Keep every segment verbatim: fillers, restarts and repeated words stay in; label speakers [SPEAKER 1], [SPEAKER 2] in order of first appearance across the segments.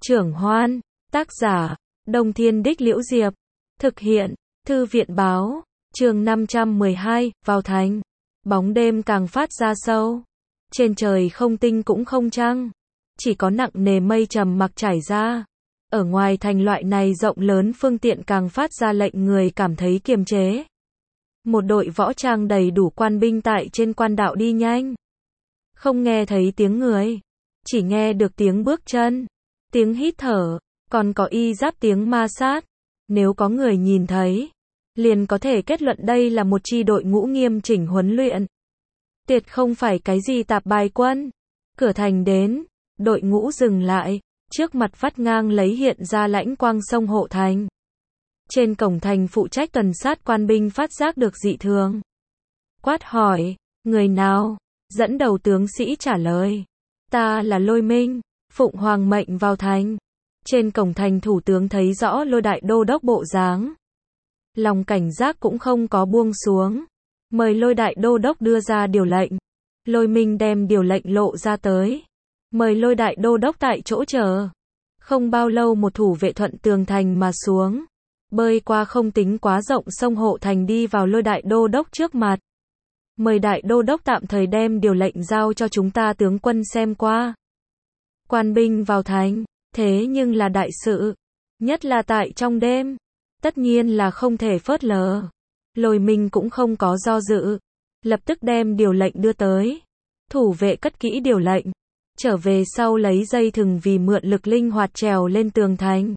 [SPEAKER 1] Trưởng Hoan, tác giả, Đông Thiên Đích Liễu Diệp, thực hiện, Thư viện Báo, chương năm trăm mười hai, vào thành. Bóng đêm càng phát ra sâu. Trên trời không tinh cũng không trăng. Chỉ có nặng nề mây trầm mặc trải ra. Ở ngoài thành loại này rộng lớn phương tiện càng phát ra lệnh người cảm thấy kiềm chế. Một đội võ trang đầy đủ quan binh tại trên quan đạo đi nhanh. Không nghe thấy tiếng người. Chỉ nghe được tiếng bước chân, tiếng hít thở, còn có y giáp tiếng ma sát. Nếu có người nhìn thấy, liền có thể kết luận đây là một chi đội ngũ nghiêm chỉnh huấn luyện. Tuyệt không phải cái gì tạp bài quân. Cửa thành đến, đội ngũ dừng lại, trước mặt vắt ngang lấy hiện ra lãnh quang sông hộ thành. Trên cổng thành phụ trách tuần sát quan binh phát giác được dị thường. Quát hỏi, người nào? Dẫn đầu tướng sĩ trả lời, ta là Lôi Minh, phụng hoàng mệnh vào thành. Trên cổng thành thủ tướng thấy rõ Lôi đại đô đốc bộ dáng. Lòng cảnh giác cũng không có buông xuống. Mời Lôi đại đô đốc đưa ra điều lệnh. Lôi Minh đem điều lệnh lộ ra tới. Mời Lôi đại đô đốc tại chỗ chờ. Không bao lâu một thủ vệ thuận tường thành mà xuống. Bơi qua không tính quá rộng sông hộ thành đi vào Lôi đại đô đốc trước mặt. Mời đại đô đốc tạm thời đem điều lệnh giao cho chúng ta tướng quân xem qua. Quan binh vào thành, thế nhưng là đại sự. Nhất là tại trong đêm. Tất nhiên là không thể phớt lờ. Lôi Minh cũng không có do dự. Lập tức đem điều lệnh đưa tới. Thủ vệ cất kỹ điều lệnh. Trở về sau lấy dây thừng vì mượn lực linh hoạt trèo lên tường thành.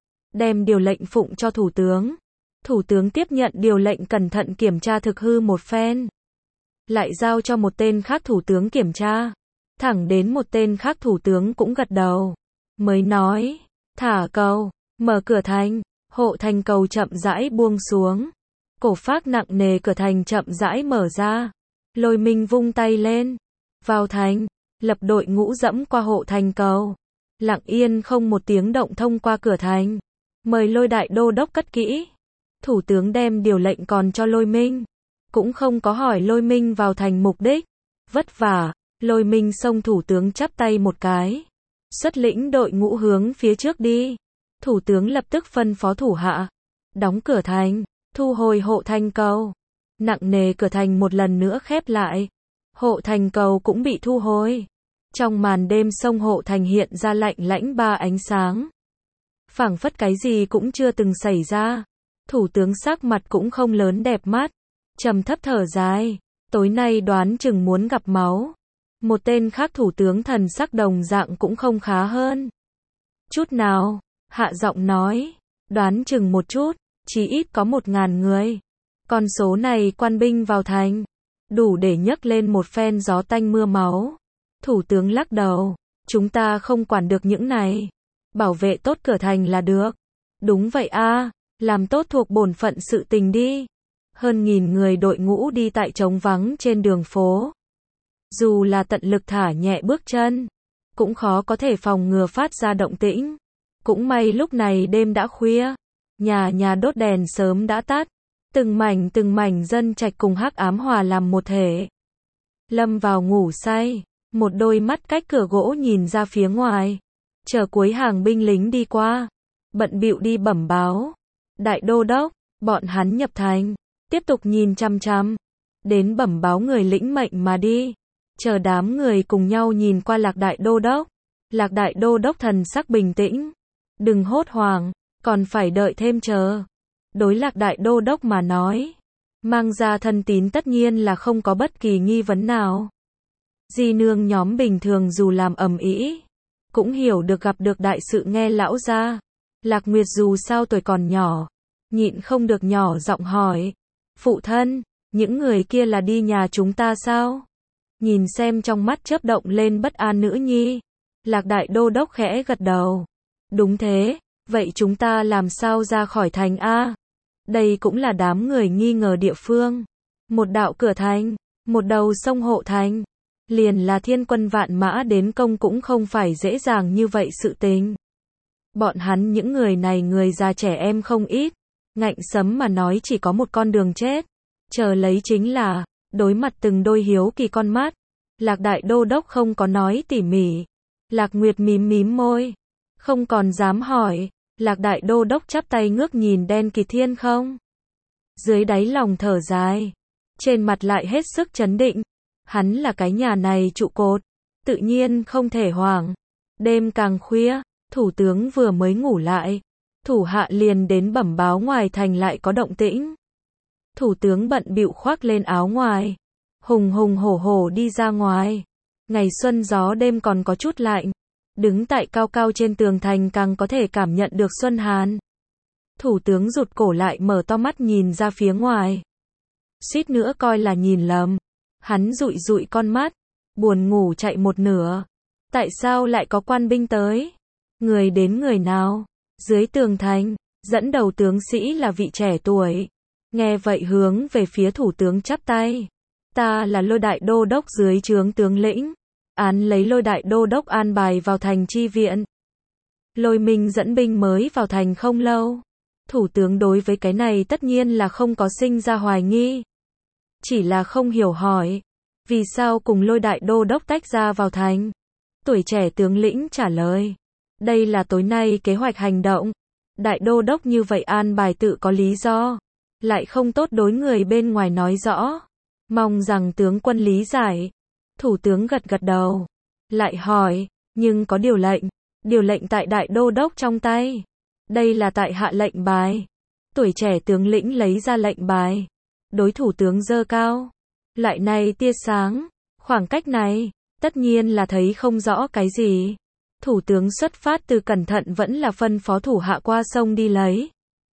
[SPEAKER 1] Đem điều lệnh phụng cho thủ tướng. Thủ tướng tiếp nhận điều lệnh cẩn thận kiểm tra thực hư một phen. Lại giao cho một tên khác thủ tướng kiểm tra. Thẳng đến một tên khác thủ tướng cũng gật đầu. Mới nói, thả cầu, mở cửa thành. Hộ thành cầu chậm rãi buông xuống. Cổ phác nặng nề cửa thành chậm rãi mở ra. Lôi Minh vung tay lên. Vào thành, lập đội ngũ dẫm qua hộ thành cầu. Lặng yên không một tiếng động thông qua cửa thành. Mời Lôi đại đô đốc cất kỹ. Thủ tướng đem điều lệnh còn cho Lôi Minh. Cũng không có hỏi Lôi Minh vào thành mục đích. Vất vả, Lôi Minh xông thủ tướng chắp tay một cái. Xuất lĩnh đội ngũ hướng phía trước đi. Thủ tướng lập tức phân phó thủ hạ. Đóng cửa thành, thu hồi hộ thành cầu. Nặng nề cửa thành một lần nữa khép lại. Hộ thành cầu cũng bị thu hồi. Trong màn đêm sông hộ thành hiện ra lạnh lãnh ba ánh sáng. Phảng phất cái gì cũng chưa từng xảy ra. Thủ tướng sắc mặt cũng không lớn đẹp mắt. Trầm thấp thở dài. Tối nay đoán chừng muốn gặp máu. Một tên khác thủ tướng thần sắc đồng dạng cũng không khá hơn. Chút nào, hạ giọng nói. Đoán chừng một chút, chí ít có một ngàn người. Con số này quan binh vào thành. Đủ để nhấc lên một phen gió tanh mưa máu. Thủ tướng lắc đầu. Chúng ta không quản được những này. Bảo vệ tốt cửa thành là được. Đúng vậy a, làm tốt thuộc bổn phận sự tình đi. Hơn nghìn người đội ngũ đi tại trống vắng trên đường phố. Dù là tận lực thả nhẹ bước chân, cũng khó có thể phòng ngừa phát ra động tĩnh. Cũng may lúc này đêm đã khuya, nhà nhà đốt đèn sớm đã tắt, từng mảnh từng mảnh dân trạch cùng hắc ám hòa làm một thể. Lâm vào ngủ say, một đôi mắt cách cửa gỗ nhìn ra phía ngoài, chờ cuối hàng binh lính đi qua, bận bịu đi bẩm báo. Đại đô đốc, bọn hắn nhập thành, tiếp tục nhìn chăm chăm, đến bẩm báo người lĩnh mệnh mà đi. Chờ đám người cùng nhau nhìn qua Lạc đại đô đốc. Lạc đại đô đốc thần sắc bình tĩnh. Đừng hốt hoảng, còn phải đợi thêm chờ. Đối Lạc đại đô đốc mà nói, mang ra thân tín tất nhiên là không có bất kỳ nghi vấn nào. Di nương nhóm bình thường dù làm ầm ĩ, cũng hiểu được gặp được đại sự nghe lão gia. Lạc Nguyệt dù sao tuổi còn nhỏ, nhịn không được nhỏ giọng hỏi. Phụ thân, những người kia là đi nhà chúng ta sao? Nhìn xem trong mắt chớp động lên bất an nữ nhi. Lạc đại đô đốc khẽ gật đầu. Đúng thế, vậy chúng ta làm sao ra khỏi thành a? Đây cũng là đám người nghi ngờ địa phương. Một đạo cửa thành, một đầu sông hộ thành. Liền là thiên quân vạn mã đến công cũng không phải dễ dàng như vậy sự tình. Bọn hắn những người này người già trẻ em không ít. Ngạnh sấm mà nói chỉ có một con đường chết. Chờ lấy chính là đối mặt từng đôi hiếu kỳ con mắt. Lạc đại đô đốc không có nói tỉ mỉ. Lạc Nguyệt mím mím môi. Không còn dám hỏi, Lạc Đại Đô Đốc chắp tay ngước nhìn đen kịt thiên không. Dưới đáy lòng thở dài, trên mặt lại hết sức trấn định. Hắn là cái nhà này trụ cột, tự nhiên không thể hoảng. Đêm càng khuya, thủ tướng vừa mới ngủ lại, thủ hạ liền đến bẩm báo ngoài thành lại có động tĩnh. Thủ tướng bận bịu khoác lên áo ngoài, hùng hùng hổ hổ đi ra ngoài. Ngày xuân gió đêm còn có chút lạnh, đứng tại cao cao trên tường thành càng có thể cảm nhận được xuân hàn. Thủ tướng rụt cổ lại mở to mắt nhìn ra phía ngoài. Suýt nữa coi là nhìn lầm. Hắn dụi dụi con mắt, buồn ngủ chạy một nửa. Tại sao lại có quan binh tới? Người đến người nào? Dưới tường thành, dẫn đầu tướng sĩ là vị trẻ tuổi. Nghe vậy hướng về phía thủ tướng chắp tay. Ta là Lôi Đại Đô Đốc dưới trướng tướng lĩnh. Án lấy Lôi Đại Đô Đốc an bài vào thành chi viện. Lôi Minh dẫn binh mới vào thành không lâu. Thủ tướng đối với cái này tất nhiên là không có sinh ra hoài nghi. Chỉ là không hiểu hỏi. Vì sao cùng Lôi Đại Đô Đốc tách ra vào thành? Tuổi trẻ tướng lĩnh trả lời. Đây là tối nay kế hoạch hành động. Đại Đô Đốc như vậy an bài tự có lý do. Lại không tốt đối người bên ngoài nói rõ. Mong rằng tướng quân lý giải. Thủ tướng gật gật đầu. Lại hỏi, nhưng có điều lệnh. Điều lệnh tại Đại Đô Đốc trong tay. Đây là tại hạ lệnh bài. Tuổi trẻ tướng lĩnh lấy ra lệnh bài. Đối thủ tướng giơ cao. Lại này tia sáng. Khoảng cách này, tất nhiên là thấy không rõ cái gì. Thủ tướng xuất phát từ cẩn thận vẫn là phân phó thủ hạ qua sông đi lấy.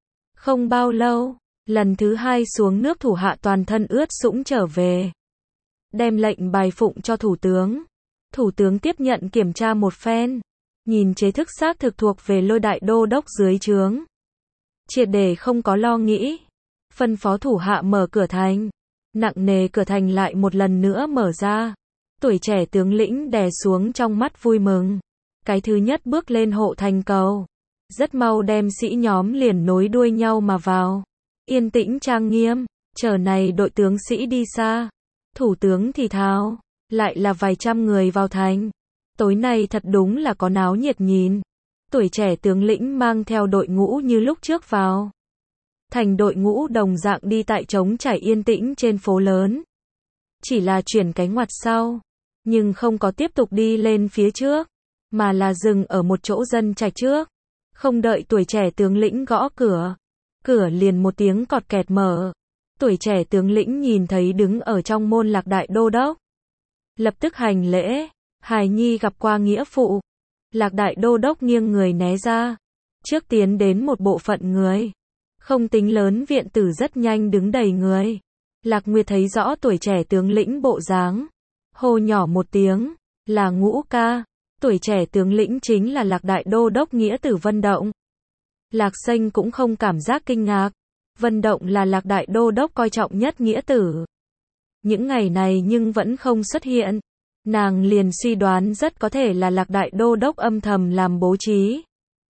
[SPEAKER 1] Không bao lâu, lần thứ hai xuống nước thủ hạ toàn thân ướt sũng trở về. Đem lệnh bài phụng cho thủ tướng. Thủ tướng tiếp nhận kiểm tra một phen. Nhìn chế thức xác thực thuộc về Lôi Đại Đô Đốc dưới trướng. Triệt để không có lo nghĩ. Phân phó thủ hạ mở cửa thành. Nặng nề cửa thành lại một lần nữa mở ra. Tuổi trẻ tướng lĩnh đè xuống trong mắt vui mừng. Cái thứ nhất bước lên hộ thành cầu. Rất mau đem sĩ nhóm liền nối đuôi nhau mà vào. Yên tĩnh trang nghiêm. Chờ này đội tướng sĩ đi xa. Thủ tướng thì thào. Lại là vài trăm người vào thành. Tối nay thật đúng là có náo nhiệt nhìn. Tuổi trẻ tướng lĩnh mang theo đội ngũ như lúc trước vào. Thành đội ngũ đồng dạng đi tại trống trải yên tĩnh trên phố lớn. Chỉ là chuyển cái ngoặt sau. Nhưng không có tiếp tục đi lên phía trước. Mà là dừng ở một chỗ dân trạch trước. Không đợi tuổi trẻ tướng lĩnh gõ cửa. Cửa liền một tiếng cọt kẹt mở. Tuổi trẻ tướng lĩnh nhìn thấy đứng ở trong môn Lạc Đại Đô Đốc. Lập tức hành lễ. Hài nhi gặp qua nghĩa phụ. Lạc Đại Đô Đốc nghiêng người né ra. Trước tiến đến một bộ phận người. Không tính lớn viện tử rất nhanh đứng đầy người. Lạc Nguyệt thấy rõ tuổi trẻ tướng lĩnh bộ dáng. Hô nhỏ một tiếng. Là Ngũ ca. Tuổi trẻ tướng lĩnh chính là Lạc Đại Đô Đốc nghĩa tử Vân Động. Lạc Xanh cũng không cảm giác kinh ngạc. Vân Động là Lạc Đại Đô Đốc coi trọng nhất nghĩa tử. Những ngày này nhưng vẫn không xuất hiện. Nàng liền suy đoán rất có thể là Lạc Đại Đô Đốc âm thầm làm bố trí.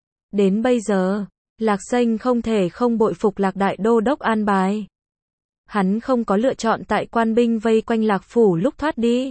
[SPEAKER 1] Đến bây giờ, Lạc Xanh không thể không bội phục Lạc Đại Đô Đốc an bài. Hắn không có lựa chọn tại quan binh vây quanh Lạc Phủ lúc thoát đi.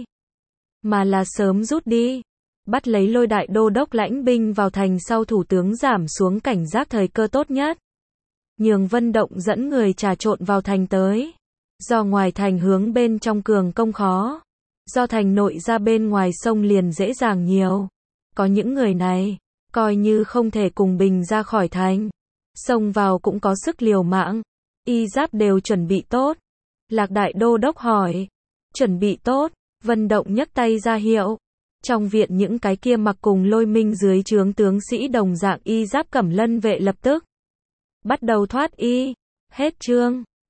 [SPEAKER 1] Mà là sớm rút đi. Bắt lấy Lôi Đại Đô Đốc lãnh binh vào thành sau thủ tướng giảm xuống cảnh giác thời cơ tốt nhất. Nhường Vân Động dẫn người trà trộn vào thành tới. Do ngoài thành hướng bên trong cường công khó. Do thành nội ra bên ngoài sông liền dễ dàng nhiều. Có những người này, coi như không thể cùng bình ra khỏi thành. Xông vào cũng có sức liều mạng. Y giáp đều chuẩn bị tốt. Lạc Đại Đô Đốc hỏi. Chuẩn bị tốt. Vân Động nhấc tay ra hiệu. Trong viện những cái kia mặc cùng Lôi Minh dưới trướng tướng sĩ đồng dạng y giáp cẩm lân vệ lập tức bắt đầu thoát y. Hết chương.